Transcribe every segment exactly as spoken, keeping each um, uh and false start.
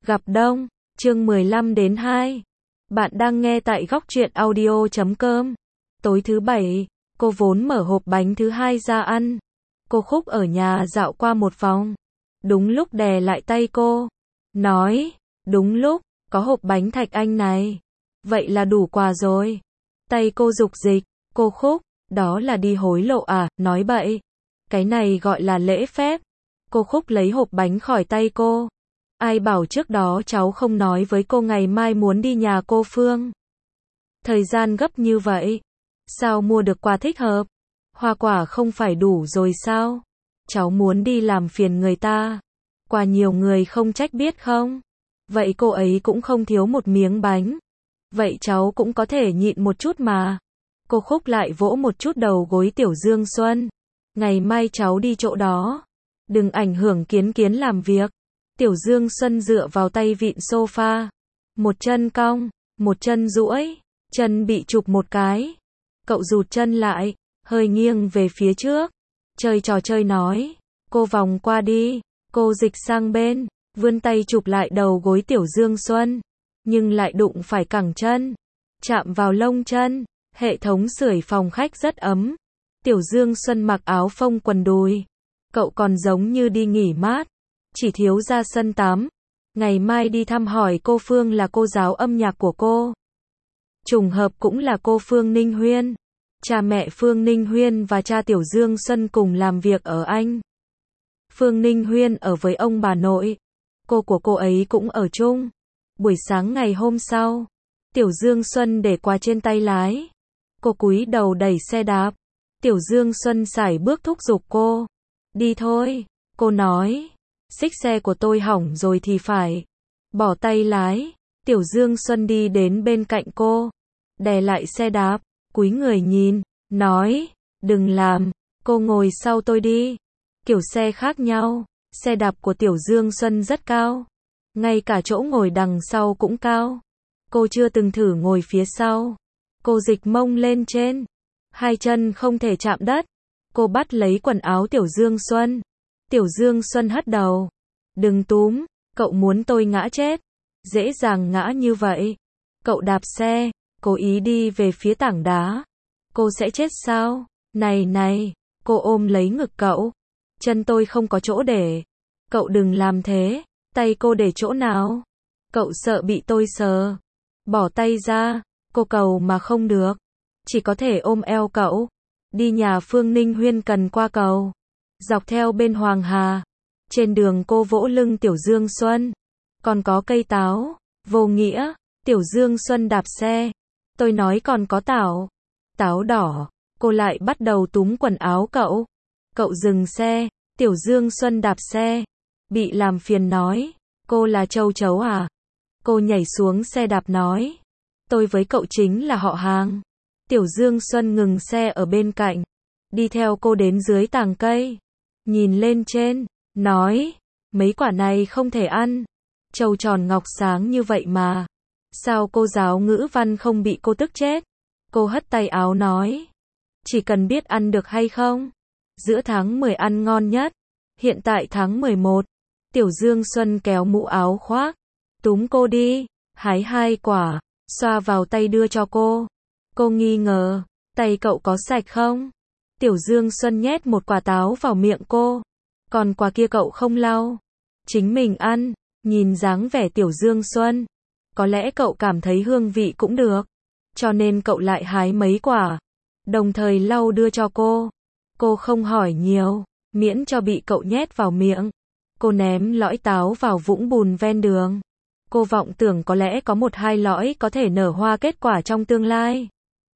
Gặp Đông, chương mười lăm đến hai. Bạn đang nghe tại góc truyện audio chấm com. Tối thứ bảy, cô vốn mở hộp bánh thứ hai ra ăn. Cô Khúc ở nhà dạo qua một vòng. Đúng lúc đè lại tay cô. Nói, đúng lúc, có hộp bánh Thạch Anh này. Vậy là đủ quà rồi. Tay cô dục dịch, cô Khúc, đó là đi hối lộ à, nói bậy. Cái này gọi là lễ phép. Cô Khúc lấy hộp bánh khỏi tay cô. Ai bảo trước đó cháu không nói với cô ngày mai muốn đi nhà cô Phương. Thời gian gấp như vậy. Sao mua được quà thích hợp? Hoa quả không phải đủ rồi sao? Cháu muốn đi làm phiền người ta. Quà nhiều người không trách biết không? Vậy cô ấy cũng không thiếu một miếng bánh. Vậy cháu cũng có thể nhịn một chút mà. Cô Khúc lại vỗ một chút đầu gối Tiểu Dương Xuân. Ngày mai cháu đi chỗ đó. Đừng ảnh hưởng Kiến Kiến làm việc. Tiểu Dương Xuân dựa vào tay vịn sofa. Một chân cong, một chân duỗi, chân bị chụp một cái. Cậu rụt chân lại, hơi nghiêng về phía trước. Chơi trò chơi nói. Cô vòng qua đi. Cô dịch sang bên, vươn tay chụp lại đầu gối Tiểu Dương Xuân. Nhưng lại đụng phải cẳng chân. Chạm vào lông chân. Hệ thống sưởi phòng khách rất ấm. Tiểu Dương Xuân mặc áo phông quần đùi. Cậu còn giống như đi nghỉ mát. Chỉ thiếu ra sân tắm. Ngày mai đi thăm hỏi cô Phương là cô giáo âm nhạc của cô. Trùng hợp cũng là cô Phương Ninh Huyên. Cha mẹ Phương Ninh Huyên và cha Tiểu Dương Xuân cùng làm việc ở Anh. Phương Ninh Huyên ở với ông bà nội. Cô của cô ấy cũng ở chung. Buổi sáng ngày hôm sau, Tiểu Dương Xuân để quà trên tay lái. Cô cúi đầu đẩy xe đạp. Tiểu Dương Xuân sải bước thúc giục cô. Đi thôi, cô nói. Xích xe của tôi hỏng rồi thì phải. Bỏ tay lái. Tiểu Dương Xuân đi đến bên cạnh cô. Đè lại xe đạp. Cúi người nhìn. Nói. Đừng làm. Cô ngồi sau tôi đi. Kiểu xe khác nhau. Xe đạp của Tiểu Dương Xuân rất cao. Ngay cả chỗ ngồi đằng sau cũng cao. Cô chưa từng thử ngồi phía sau. Cô dịch mông lên trên. Hai chân không thể chạm đất. Cô bắt lấy quần áo Tiểu Dương Xuân. Tiểu Dương Xuân hất đầu. Đừng túm, cậu muốn tôi ngã chết. Dễ dàng ngã như vậy. Cậu đạp xe, cố ý đi về phía tảng đá. Cô sẽ chết sao? Này này, cô ôm lấy ngực cậu. Chân tôi không có chỗ để. Cậu đừng làm thế. Tay cô để chỗ nào? Cậu sợ bị tôi sờ. Bỏ tay ra. Cô cầu mà không được. Chỉ có thể ôm eo cậu. Đi nhà Phương Ninh Huyên cần qua cầu. Dọc theo bên Hoàng Hà. Trên đường cô vỗ lưng Tiểu Dương Xuân. Còn có cây táo. Vô nghĩa. Tiểu Dương Xuân đạp xe. Tôi nói còn có táo. Táo đỏ. Cô lại bắt đầu túm quần áo cậu. Cậu dừng xe. Tiểu Dương Xuân đạp xe. Bị làm phiền nói. Cô là châu chấu à? Cô nhảy xuống xe đạp nói. Tôi với cậu chính là họ hàng. Tiểu Dương Xuân ngừng xe ở bên cạnh. Đi theo cô đến dưới tàng cây. Nhìn lên trên. Nói. Mấy quả này không thể ăn. Trâu tròn ngọc sáng như vậy mà. Sao cô giáo ngữ văn không bị cô tức chết? Cô hất tay áo nói. Chỉ cần biết ăn được hay không. Giữa tháng mười ăn ngon nhất. Hiện tại tháng mười một. Tiểu Dương Xuân kéo mũ áo khoác. Túm cô đi. Hái hai quả. Xoa vào tay đưa cho cô. Cô nghi ngờ. Tay cậu có sạch không? Tiểu Dương Xuân nhét một quả táo vào miệng cô. Còn quả kia cậu không lau. Chính mình ăn. Nhìn dáng vẻ Tiểu Dương Xuân. Có lẽ cậu cảm thấy hương vị cũng được. Cho nên cậu lại hái mấy quả. Đồng thời lau đưa cho cô. Cô không hỏi nhiều. Miễn cho bị cậu nhét vào miệng. Cô ném lõi táo vào vũng bùn ven đường. Cô vọng tưởng có lẽ có một hai lõi có thể nở hoa kết quả trong tương lai.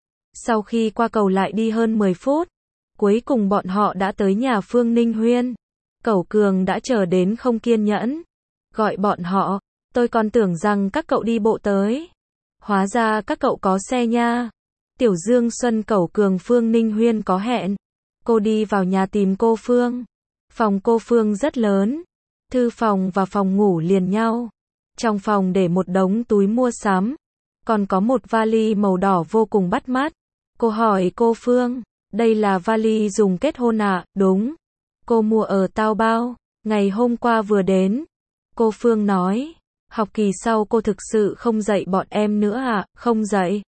Sau khi qua cầu lại đi hơn mười phút. Cuối cùng bọn họ đã tới nhà Phương Ninh Huyên. Cẩu Cường đã chờ đến không kiên nhẫn. Gọi bọn họ. Tôi còn tưởng rằng các cậu đi bộ tới. Hóa ra các cậu có xe nha. Tiểu Dương Xuân Cẩu Cường Phương Ninh Huyên có hẹn. Cô đi vào nhà tìm cô Phương. Phòng cô Phương rất lớn. Thư phòng và phòng ngủ liền nhau. Trong phòng để một đống túi mua sắm. Còn có một vali màu đỏ vô cùng bắt mắt. Cô hỏi cô Phương. Đây là vali dùng kết hôn à? Đúng. Cô mua ở Taobao. Ngày hôm qua vừa đến. Cô Phương nói. Học kỳ sau cô thực sự không dạy bọn em nữa à? Không dạy.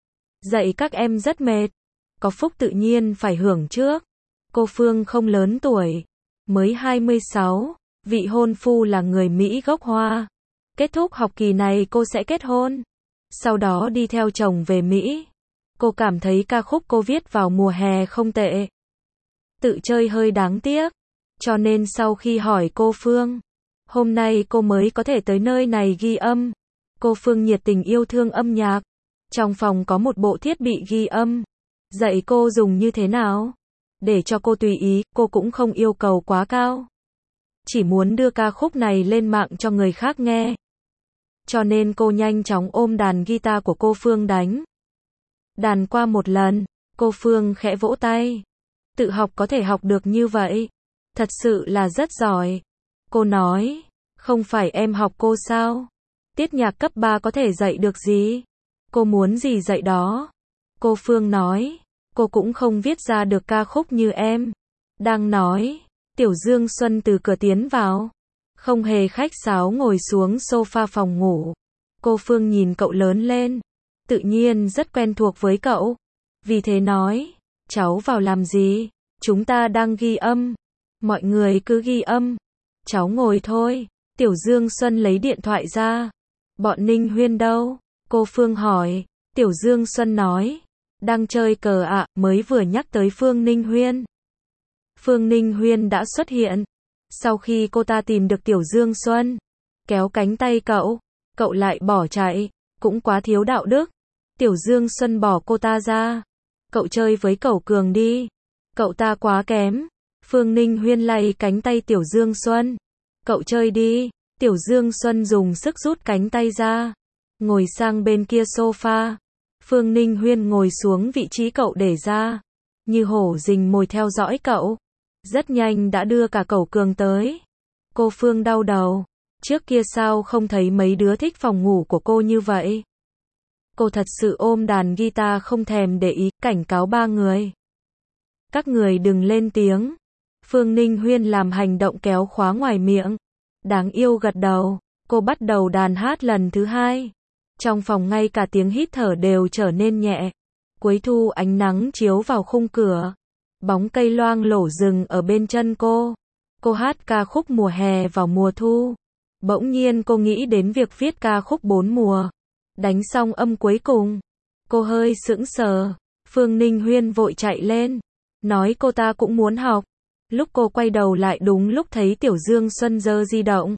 Dạy các em rất mệt. Có phúc tự nhiên phải hưởng trước. Cô Phương không lớn tuổi, mới hai mươi sáu, vị hôn phu là người Mỹ gốc Hoa. Kết thúc học kỳ này cô sẽ kết hôn, sau đó đi theo chồng về Mỹ. Cô cảm thấy ca khúc cô viết vào mùa hè không tệ. Tự chơi hơi đáng tiếc, cho nên sau khi hỏi cô Phương, hôm nay cô mới có thể tới nơi này ghi âm. Cô Phương nhiệt tình yêu thương âm nhạc. Trong phòng có một bộ thiết bị ghi âm. Dạy cô dùng như thế nào? Để cho cô tùy ý, cô cũng không yêu cầu quá cao. Chỉ muốn đưa ca khúc này lên mạng cho người khác nghe. Cho nên cô nhanh chóng ôm đàn guitar của cô Phương đánh. Đàn qua một lần, cô Phương khẽ vỗ tay. Tự học có thể học được như vậy. Thật sự là rất giỏi. Cô nói, không phải em học cô sao? Tiết nhạc cấp ba có thể dạy được gì? Cô muốn gì dạy đó. Cô Phương nói, cô cũng không viết ra được ca khúc như em. Đang nói, Tiểu Dương Xuân từ cửa tiến vào. Không hề khách sáo ngồi xuống sofa phòng ngủ. Cô Phương nhìn cậu lớn lên. Tự nhiên rất quen thuộc với cậu. Vì thế nói, cháu vào làm gì? Chúng ta đang ghi âm. Mọi người cứ ghi âm. Cháu ngồi thôi. Tiểu Dương Xuân lấy điện thoại ra. Bọn Ninh Huyên đâu? Cô Phương hỏi. Tiểu Dương Xuân nói, đang chơi cờ ạ, à, mới vừa nhắc tới Phương Ninh Huyên. Phương Ninh Huyên đã xuất hiện. Sau khi cô ta tìm được Tiểu Dương Xuân, kéo cánh tay cậu, cậu lại bỏ chạy, cũng quá thiếu đạo đức. Tiểu Dương Xuân bỏ cô ta ra. Cậu chơi với Cẩu Cường đi. Cậu ta quá kém. Phương Ninh Huyên lay cánh tay Tiểu Dương Xuân. Cậu chơi đi. Tiểu Dương Xuân dùng sức rút cánh tay ra. Ngồi sang bên kia sofa. Phương Ninh Huyên ngồi xuống vị trí cậu để ra. Như hổ rình mồi theo dõi cậu. Rất nhanh đã đưa cả Cẩu Cường tới. Cô Phương đau đầu. Trước kia sao không thấy mấy đứa thích phòng ngủ của cô như vậy? Cô thật sự ôm đàn guitar không thèm để ý, cảnh cáo ba người. Các người đừng lên tiếng. Phương Ninh Huyên làm hành động kéo khóa ngoài miệng. Đáng yêu gật đầu. Cô bắt đầu đàn hát lần thứ hai. Trong phòng ngay cả tiếng hít thở đều trở nên nhẹ. Cuối thu ánh nắng chiếu vào khung cửa. Bóng cây loang lổ rừng ở bên chân cô. Cô hát ca khúc mùa hè vào mùa thu. Bỗng nhiên cô nghĩ đến việc viết ca khúc bốn mùa. Đánh xong âm cuối cùng. Cô hơi sững sờ. Phương Ninh Huyên vội chạy lên. Nói cô ta cũng muốn học. Lúc cô quay đầu lại đúng lúc thấy Tiểu Dương Xuân giơ di động.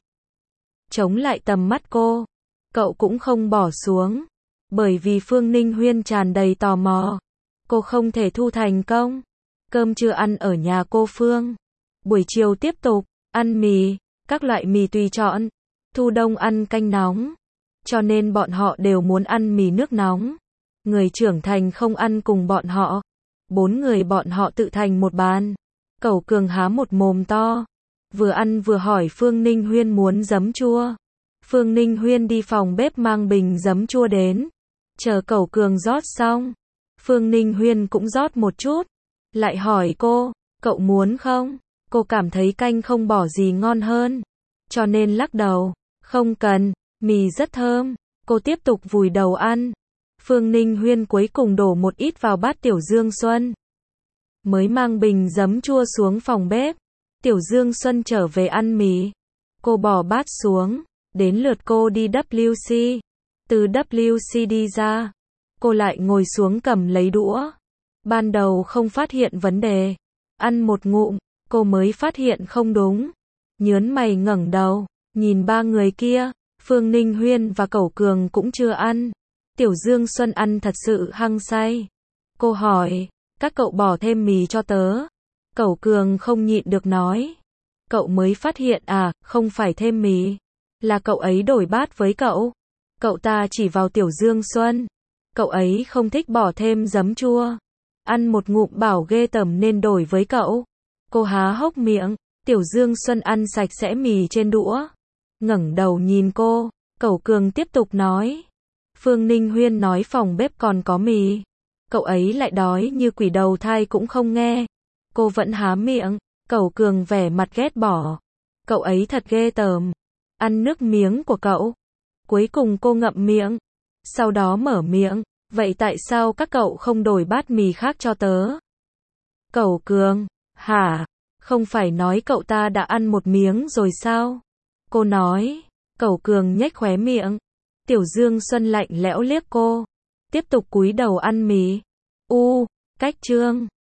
Chống lại tầm mắt cô. Cậu cũng không bỏ xuống. Bởi vì Phương Ninh Huyên tràn đầy tò mò. Cô không thể thu thành công. Cơm trưa ăn ở nhà cô Phương. Buổi chiều tiếp tục, ăn mì, các loại mì tùy chọn. Thu đông ăn canh nóng. Cho nên bọn họ đều muốn ăn mì nước nóng. Người trưởng thành không ăn cùng bọn họ. Bốn người bọn họ tự thành một bàn. Cẩu Cường há một mồm to. Vừa ăn vừa hỏi Phương Ninh Huyên muốn giấm chua. Phương Ninh Huyên đi phòng bếp mang bình giấm chua đến. Chờ Cẩu Cường rót xong. Phương Ninh Huyên cũng rót một chút. Lại hỏi cô, cậu muốn không? Cô cảm thấy canh không bỏ gì ngon hơn. Cho nên lắc đầu, không cần, mì rất thơm. Cô tiếp tục vùi đầu ăn. Phương Ninh Huyên cuối cùng đổ một ít vào bát Tiểu Dương Xuân. Mới mang bình giấm chua xuống phòng bếp. Tiểu Dương Xuân trở về ăn mì. Cô bỏ bát xuống. Đến lượt cô đi W C. Từ W C đi ra. Cô lại ngồi xuống cầm lấy đũa. Ban đầu không phát hiện vấn đề. Ăn một ngụm, cô mới phát hiện không đúng. Nhớn mày ngẩng đầu. Nhìn ba người kia. Phương Ninh Huyên và Cẩu Cường cũng chưa ăn. Tiểu Dương Xuân ăn thật sự hăng say. Cô hỏi, các cậu bỏ thêm mì cho tớ. Cẩu Cường không nhịn được nói. Cậu mới phát hiện à, không phải thêm mì. Là cậu ấy đổi bát với cậu. Cậu ta chỉ vào Tiểu Dương Xuân. Cậu ấy không thích bỏ thêm giấm chua. Ăn một ngụm bảo ghê tởm nên đổi với cậu. Cô há hốc miệng. Tiểu Dương Xuân ăn sạch sẽ mì trên đũa. Ngẩng đầu nhìn cô. Cẩu Cường tiếp tục nói. Phương Ninh Huyên nói phòng bếp còn có mì. Cậu ấy lại đói như quỷ đầu thai cũng không nghe. Cô vẫn há miệng. Cẩu Cường vẻ mặt ghét bỏ. Cậu ấy thật ghê tởm. Ăn nước miếng của cậu. Cuối cùng cô ngậm miệng. Sau đó mở miệng. Vậy tại sao các cậu không đổi bát mì khác cho tớ? Cẩu Cường. Hả? Không phải nói cậu ta đã ăn một miếng rồi sao? Cô nói. Cẩu Cường nhếch khóe miệng. Tiểu Dương Xuân lạnh lẽo liếc cô. Tiếp tục cúi đầu ăn mì. U. Cách chương.